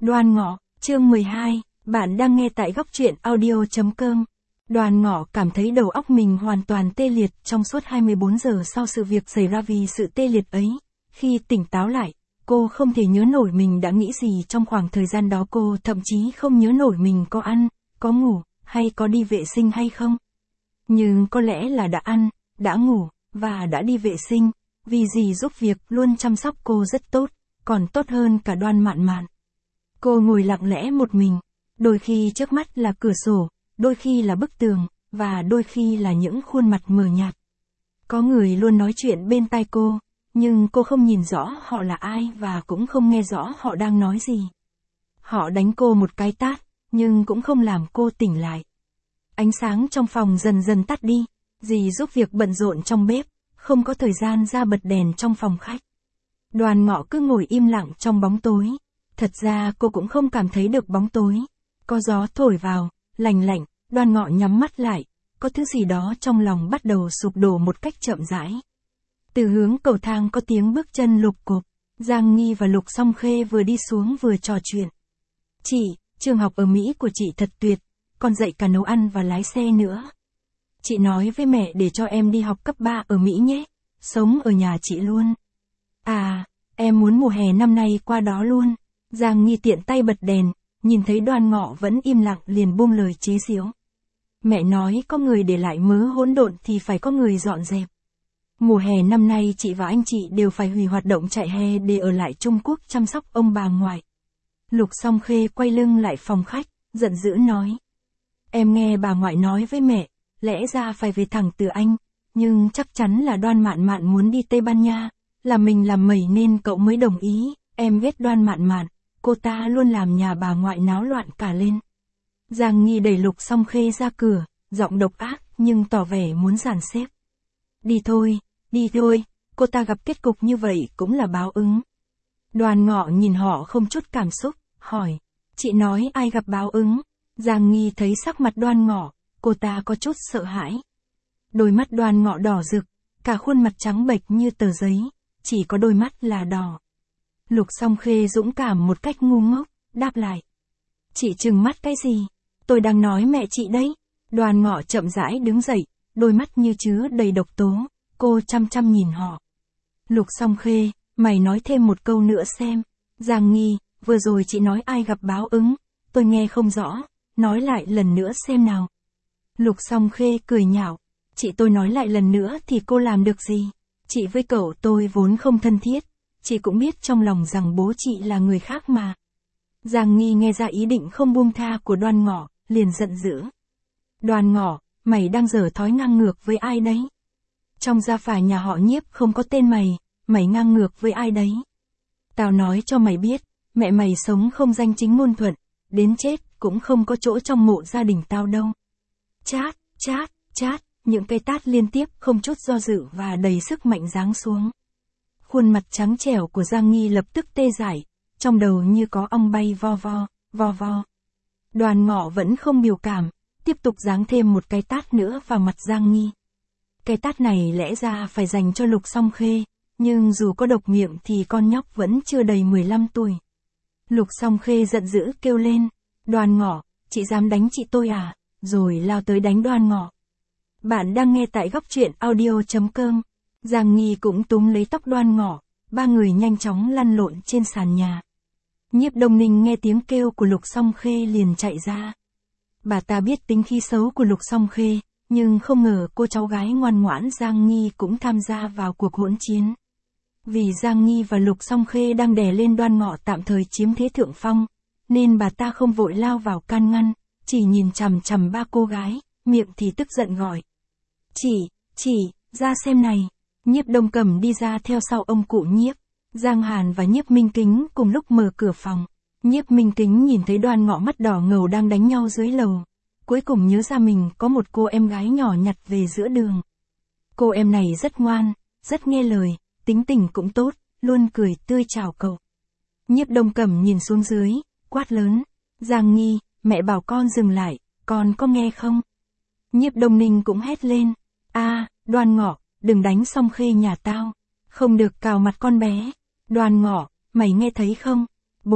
Đoan Ngọ, chương 12, bạn đang nghe tại góc truyện audio.com. Đoan Ngọ cảm thấy đầu óc mình hoàn toàn tê liệt trong suốt 24 giờ sau sự việc xảy ra. Vì sự tê liệt ấy, khi tỉnh táo lại, cô không thể nhớ nổi mình đã nghĩ gì trong khoảng thời gian đó. Cô thậm chí không nhớ nổi mình có ăn, có ngủ, hay có đi vệ sinh hay không. Nhưng có lẽ là đã ăn, đã ngủ, và đã đi vệ sinh, vì dì giúp việc luôn chăm sóc cô rất tốt, còn tốt hơn cả Đoan Mạn Mạn. Cô ngồi lặng lẽ một mình, đôi khi trước mắt là cửa sổ, đôi khi là bức tường, và đôi khi là những khuôn mặt mờ nhạt. Có người luôn nói chuyện bên tai cô, nhưng cô không nhìn rõ họ là ai và cũng không nghe rõ họ đang nói gì. Họ đánh cô một cái tát, nhưng cũng không làm cô tỉnh lại. Ánh sáng trong phòng dần dần tắt đi, dì giúp việc bận rộn trong bếp, không có thời gian ra bật đèn trong phòng khách. Đoan Ngọ cứ ngồi im lặng trong bóng tối. Thật ra cô cũng không cảm thấy được bóng tối. Có gió thổi vào, lành lạnh, Đoan Ngọ nhắm mắt lại, có thứ gì đó trong lòng bắt đầu sụp đổ một cách chậm rãi. Từ hướng cầu thang có tiếng bước chân lục cộp, Giang Nghi và Lục Song Khê vừa đi xuống vừa trò chuyện. Chị, trường học ở Mỹ của chị thật tuyệt, còn dạy cả nấu ăn và lái xe nữa. Chị nói với mẹ để cho em đi học cấp 3 ở Mỹ nhé, sống ở nhà chị luôn. À, em muốn mùa hè năm nay qua đó luôn. Giang Nghi tiện tay bật đèn, nhìn thấy Đoan Ngọ vẫn im lặng liền buông lời chế giễu. Mẹ nói có người để lại mớ hỗn độn thì phải có người dọn dẹp. Mùa hè năm nay chị và anh chị đều phải hủy hoạt động chạy hè để ở lại Trung Quốc chăm sóc ông bà ngoại. Lục Song Khê quay lưng lại phòng khách, giận dữ nói. Em nghe bà ngoại nói với mẹ, lẽ ra phải về thẳng từ Anh, nhưng chắc chắn là Đoan Mạn Mạn muốn đi Tây Ban Nha, là mình làm mẩy nên cậu mới đồng ý. Em ghét Đoan Mạn Mạn, cô ta luôn làm nhà bà ngoại náo loạn cả lên. Giang Nghi đẩy Lục Song Khê ra cửa, giọng độc ác nhưng tỏ vẻ muốn dàn xếp. Đi thôi, cô ta gặp kết cục như vậy cũng là báo ứng. Đoan Ngọ nhìn họ không chút cảm xúc, hỏi, chị nói ai gặp báo ứng? Giang Nghi thấy sắc mặt Đoan Ngọ, cô ta có chút sợ hãi. Đôi mắt Đoan Ngọ đỏ rực, cả khuôn mặt trắng bệch như tờ giấy, chỉ có đôi mắt là đỏ. Lục Song Khê dũng cảm một cách ngu ngốc, đáp lại. Chị trừng mắt cái gì? Tôi đang nói mẹ chị đấy. Đoan Ngọ chậm rãi đứng dậy, đôi mắt như chứa đầy độc tố, cô chăm chăm nhìn họ. Lục Song Khê, mày nói thêm một câu nữa xem. Giang Nghi, vừa rồi chị nói ai gặp báo ứng, tôi nghe không rõ, nói lại lần nữa xem nào. Lục Song Khê cười nhạo, chị tôi nói lại lần nữa thì cô làm được gì? Chị với cậu tôi vốn không thân thiết, chị cũng biết trong lòng rằng bố chị là người khác mà. Giang Nghi nghe ra ý định không buông tha của Đoan Ngọ, liền giận dữ. Đoan Ngọ, mày đang giở thói ngang ngược với ai đấy? Trong gia phả nhà họ Nhiếp không có tên mày, mày ngang ngược với ai đấy? Tao nói cho mày biết, mẹ mày sống không danh chính ngôn thuận, đến chết cũng không có chỗ trong mộ gia đình tao đâu. Chát, chát, chát, những cây tát liên tiếp không chút do dự và đầy sức mạnh giáng xuống. Khuôn mặt trắng trẻo của Giang Nghi lập tức tê dại, trong đầu như có ong bay vo vo, vo vo. Đoan Ngọ vẫn không biểu cảm, tiếp tục giáng thêm một cái tát nữa vào mặt Giang Nghi. Cái tát này lẽ ra phải dành cho Lục Song Khê, nhưng dù có độc miệng thì con nhóc vẫn chưa đầy 15 tuổi. Lục Song Khê giận dữ kêu lên, Đoan Ngọ, chị dám đánh chị tôi à, rồi lao tới đánh Đoan Ngọ. Bạn đang nghe tại góc truyện audio.com. Giang Nghi cũng túm lấy tóc Đoan Ngọ, ba người nhanh chóng lăn lộn trên sàn nhà. Nhiếp Đông Ninh nghe tiếng kêu của Lục Song Khê liền chạy ra. Bà ta biết tính khí xấu của Lục Song Khê, nhưng không ngờ cô cháu gái ngoan ngoãn Giang Nghi cũng tham gia vào cuộc hỗn chiến. Vì Giang Nghi và Lục Song Khê đang đè lên Đoan Ngọ tạm thời chiếm thế thượng phong, nên bà ta không vội lao vào can ngăn, chỉ nhìn chằm chằm ba cô gái, miệng thì tức giận gọi. Chị, ra xem này. Nhiếp Đông Cẩm đi ra theo sau ông cụ Nhiếp. Giang Hàn và Nhiếp Minh Kính cùng lúc mở cửa phòng. Nhiếp Minh Kính nhìn thấy Đoan Ngọ mắt đỏ ngầu đang đánh nhau dưới lầu. Cuối cùng nhớ ra mình có một cô em gái nhỏ nhặt về giữa đường. Cô em này rất ngoan, rất nghe lời, tính tình cũng tốt, luôn cười tươi chào cậu. Nhiếp Đông Cẩm nhìn xuống dưới, quát lớn. Giang Nghi, mẹ bảo con dừng lại, con có nghe không? Nhiếp Đông Ninh cũng hét lên. Đoan Ngọ, đừng đánh Song Khê nhà tao. Không được cào mặt con bé. Đoan Ngọ, mày nghe thấy không?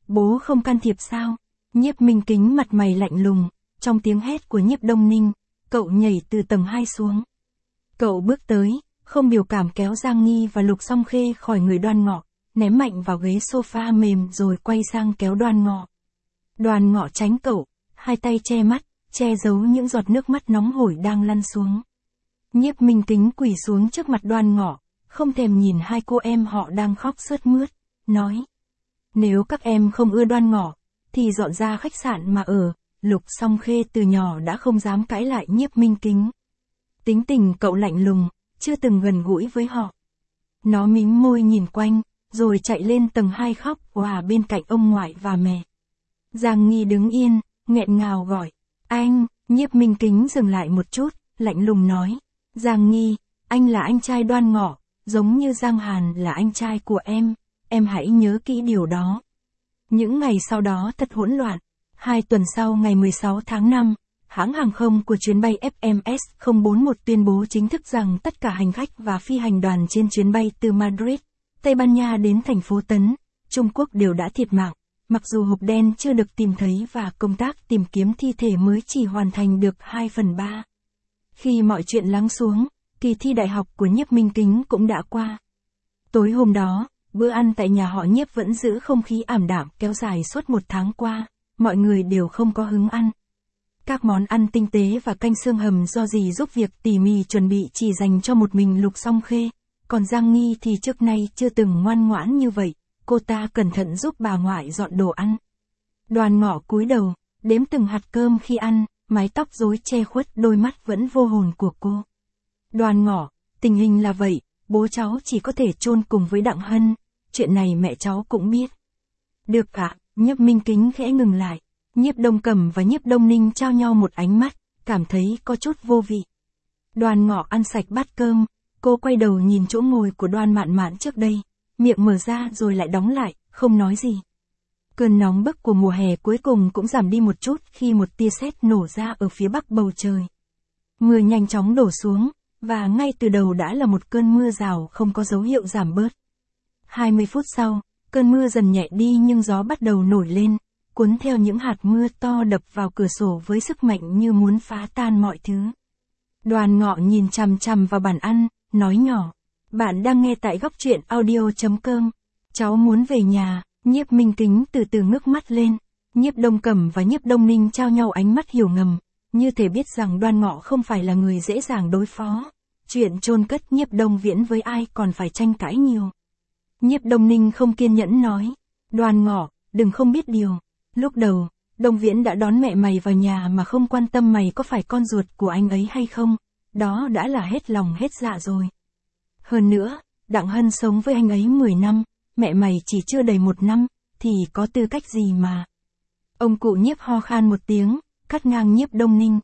Bố không can thiệp sao? Nhiếp Minh Kính mặt mày lạnh lùng, trong tiếng hét của Nhiếp Đông Ninh, cậu nhảy từ tầng 2 xuống. Cậu bước tới, không biểu cảm kéo Giang Nghi và Lục Song Khê khỏi người Đoan Ngọ, ném mạnh vào ghế sofa mềm rồi quay sang kéo Đoan Ngọ. Đoan Ngọ tránh cậu, hai tay che mắt, che giấu những giọt nước mắt nóng hổi đang lăn xuống. Nhiếp Minh Kính quỳ xuống trước mặt Đoan Ngọ, không thèm nhìn hai cô em họ đang khóc sướt mướt, nói. Nếu các em không ưa Đoan Ngọ, thì dọn ra khách sạn mà ở. Lục Song Khê từ nhỏ đã không dám cãi lại Nhiếp Minh Kính. Tính tình cậu lạnh lùng, chưa từng gần gũi với họ. Nó mím môi nhìn quanh, rồi chạy lên tầng 2 khóc òa bên cạnh ông ngoại và mẹ. Giang Nghi đứng yên, nghẹn ngào gọi. Anh, Nhiếp Minh Kính dừng lại một chút, lạnh lùng nói. Giang Nghi, anh là anh trai Đoan Ngọ, giống như Giang Hàn là anh trai của em hãy nhớ kỹ điều đó. Những ngày sau đó thật hỗn loạn. 2 tuần sau ngày 16 tháng 5, hãng hàng không của chuyến bay FMS 041 tuyên bố chính thức rằng tất cả hành khách và phi hành đoàn trên chuyến bay từ Madrid, Tây Ban Nha đến thành phố Tấn, Trung Quốc đều đã thiệt mạng, mặc dù hộp đen chưa được tìm thấy và công tác tìm kiếm thi thể mới chỉ hoàn thành được 2/3. Khi mọi chuyện lắng xuống, kỳ thi đại học của Nhiếp Minh Kính cũng đã qua. Tối hôm đó, bữa ăn tại nhà họ Nhiếp vẫn giữ không khí ảm đạm kéo dài suốt 1 tháng qua, mọi người đều không có hứng ăn. Các món ăn tinh tế và canh xương hầm do dì giúp việc tỉ mỉ chuẩn bị chỉ dành cho một mình Lục Song Khê, còn Giang Nghi thì trước nay chưa từng ngoan ngoãn như vậy, cô ta cẩn thận giúp bà ngoại dọn đồ ăn. Đoan Ngọ cúi đầu, đếm từng hạt cơm khi ăn, mái tóc rối che khuất đôi mắt vẫn vô hồn của cô. Đoan Ngọ, tình hình là vậy, bố cháu chỉ có thể chôn cùng với Đặng Hân, chuyện này mẹ cháu cũng biết. Được ạ, Nhiếp Minh Kính khẽ ngừng lại. Nhiếp Đông Cẩm và Nhiếp Đông Ninh trao nhau một ánh mắt, cảm thấy có chút vô vị. Đoan Ngọ ăn sạch bát cơm, cô quay đầu nhìn chỗ ngồi của Đoan Mạn Mạn trước đây, miệng mở ra rồi lại đóng lại, không nói gì. Cơn nóng bức của mùa hè cuối cùng cũng giảm đi một chút khi một tia sét nổ ra ở phía bắc bầu trời. Mưa nhanh chóng đổ xuống, và ngay từ đầu đã là một cơn mưa rào không có dấu hiệu giảm bớt. 20 phút sau, cơn mưa dần nhẹ đi nhưng gió bắt đầu nổi lên, cuốn theo những hạt mưa to đập vào cửa sổ với sức mạnh như muốn phá tan mọi thứ. Đoan Ngọ nhìn chằm chằm vào bàn ăn, nói nhỏ. Bạn đang nghe tại góc truyện audio.com. Cháu muốn về nhà. Nhiếp Minh Kính từ từ ngước mắt lên. Nhiếp Đông Cẩm và Nhiếp Đông Ninh trao nhau ánh mắt hiểu ngầm, như thể biết rằng Đoan Ngọ không phải là người dễ dàng đối phó. Chuyện chôn cất Nhiếp Đông Viễn với ai còn phải tranh cãi nhiều. Nhiếp Đông Ninh không kiên nhẫn nói. Đoan Ngọ, đừng không biết điều. Lúc đầu, Đông Viễn đã đón mẹ mày vào nhà mà không quan tâm mày có phải con ruột của anh ấy hay không. Đó đã là hết lòng hết dạ rồi. Hơn nữa, Đặng Hân sống với anh ấy 10 năm, mẹ mày chỉ chưa đầy 1 năm, thì có tư cách gì mà. Ông cụ Nhiếp ho khan một tiếng, cắt ngang Nhiếp Đông Ninh.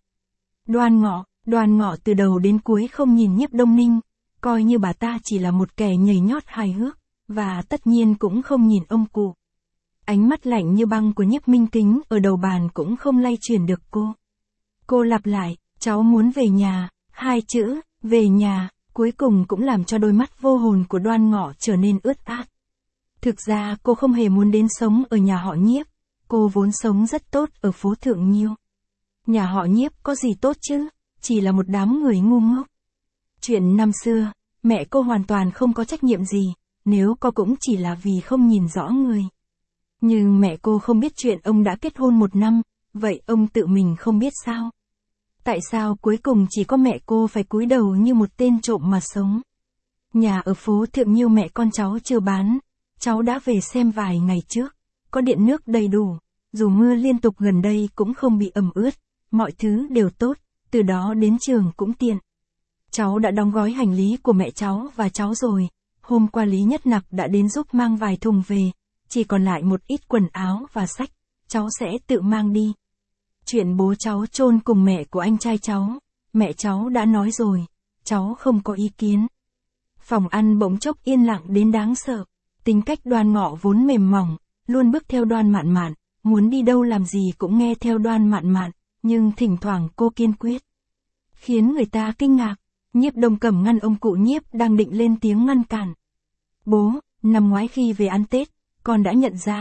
Đoan Ngọ từ đầu đến cuối không nhìn Nhiếp Đông Ninh, coi như bà ta chỉ là một kẻ nhảy nhót hài hước, và tất nhiên cũng không nhìn ông cụ. Ánh mắt lạnh như băng của Nhiếp Minh Kính ở đầu bàn cũng không lay chuyển được cô. Cô lặp lại, cháu muốn về nhà, 2 chữ, về nhà, cuối cùng cũng làm cho đôi mắt vô hồn của Đoan Ngọ trở nên ướt át. Thực ra cô không hề muốn đến sống ở nhà họ Nhiếp, cô vốn sống rất tốt ở phố Thượng Nhiêu. Nhà họ Nhiếp có gì tốt chứ, chỉ là một đám người ngu ngốc. Chuyện năm xưa, mẹ cô hoàn toàn không có trách nhiệm gì, nếu có cũng chỉ là vì không nhìn rõ người. Nhưng mẹ cô không biết chuyện ông đã kết hôn 1 năm, vậy ông tự mình không biết sao? Tại sao cuối cùng chỉ có mẹ cô phải cúi đầu như một tên trộm mà sống? Nhà ở phố Thượng Nhiêu mẹ con cháu chưa bán, cháu đã về xem vài ngày trước, có điện nước đầy đủ, dù mưa liên tục gần đây cũng không bị ẩm ướt, mọi thứ đều tốt, từ đó đến trường cũng tiện. Cháu đã đóng gói hành lý của mẹ cháu và cháu rồi, hôm qua Lý Nhất Nặc đã đến giúp mang vài thùng về, chỉ còn lại một ít quần áo và sách, cháu sẽ tự mang đi. Chuyện bố cháu chôn cùng mẹ của anh trai cháu, mẹ cháu đã nói rồi, cháu không có ý kiến. Phòng ăn bỗng chốc yên lặng đến đáng sợ, tính cách Đoan Ngọ vốn mềm mỏng, luôn bước theo Đoan Mạn Mạn, muốn đi đâu làm gì cũng nghe theo Đoan Mạn Mạn, nhưng thỉnh thoảng cô kiên quyết. Khiến người ta kinh ngạc, Nhiếp Đông Cẩm ngăn ông cụ Nhiếp đang định lên tiếng ngăn cản. Bố, năm ngoái khi về ăn Tết, con đã nhận ra,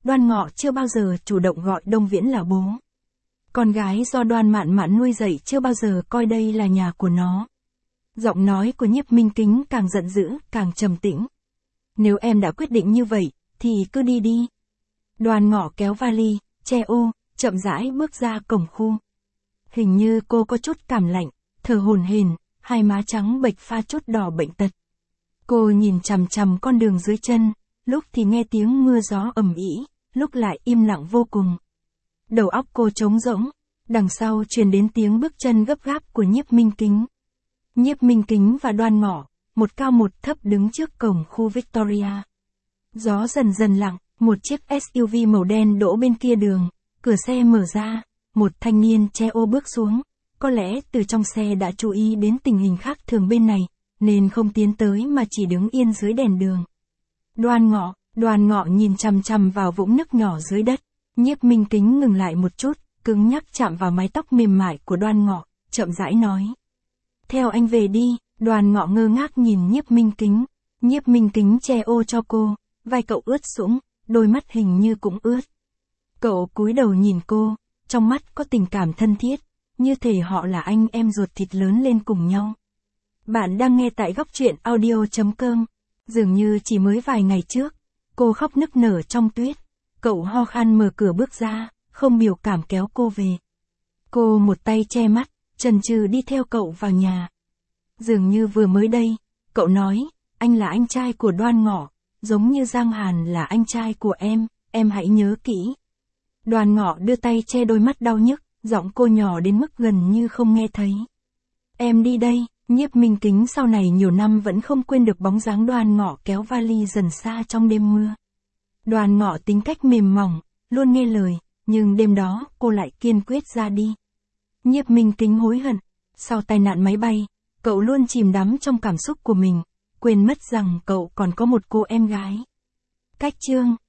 Đoan Ngọ chưa bao giờ chủ động gọi Đông Viễn là bố. Con gái do Đoan Mạn Mạn nuôi dạy chưa bao giờ coi đây là nhà của nó. Giọng nói của Nhiếp Minh Kính càng giận dữ, càng trầm tĩnh. Nếu em đã quyết định như vậy, thì cứ đi đi. Đoan Ngọ kéo vali, che ô, chậm rãi bước ra cổng khu. Hình như cô có chút cảm lạnh, thở hổn hển, hai má trắng bệch pha chút đỏ bệnh tật. Cô nhìn chằm chằm con đường dưới chân, lúc thì nghe tiếng mưa gió ầm ĩ, lúc lại im lặng vô cùng. Đầu óc cô trống rỗng, đằng sau truyền đến tiếng bước chân gấp gáp của Nhiếp Minh Kính. Nhiếp Minh Kính và Đoan Ngọ, một cao một thấp đứng trước cổng khu Victoria. Gió dần dần lặng, một chiếc SUV màu đen đỗ bên kia đường, cửa xe mở ra, một thanh niên che ô bước xuống, có lẽ từ trong xe đã chú ý đến tình hình khác thường bên này, nên không tiến tới mà chỉ đứng yên dưới đèn đường. Đoan Ngọ nhìn chằm chằm vào vũng nước nhỏ dưới đất, Nhiếp Minh Kính ngừng lại một chút, cứng nhắc chạm vào mái tóc mềm mại của Đoan Ngọ, chậm rãi nói. Theo anh về đi. Đoan Ngọ ngơ ngác nhìn Nhiếp Minh Kính. Nhiếp Minh Kính che ô cho cô, vai cậu ướt sũng, đôi mắt hình như cũng ướt. Cậu cúi đầu nhìn cô, trong mắt có tình cảm thân thiết, như thể họ là anh em ruột thịt lớn lên cùng nhau. Bạn đang nghe tại góc truyện audio.com. Dường như chỉ mới vài ngày trước, cô khóc nức nở trong tuyết. Cậu ho khan mở cửa bước ra, không biểu cảm kéo cô về. Cô một tay che mắt, chần chừ đi theo cậu vào nhà. Dường như vừa mới đây, cậu nói, anh là anh trai của Đoan Ngọ, giống như Giang Hàn là anh trai của em hãy nhớ kỹ. Đoan Ngọ đưa tay che đôi mắt đau nhức, giọng cô nhỏ đến mức gần như không nghe thấy. Em đi đây. Nhiếp Minh Kính sau này nhiều năm vẫn không quên được bóng dáng Đoan Ngọ kéo vali dần xa trong đêm mưa. Đoan Ngọ tính cách mềm mỏng, luôn nghe lời, nhưng đêm đó cô lại kiên quyết ra đi. Nhiếp Minh Kính hối hận, sau tai nạn máy bay, cậu luôn chìm đắm trong cảm xúc của mình, quên mất rằng cậu còn có một cô em gái. Cách chương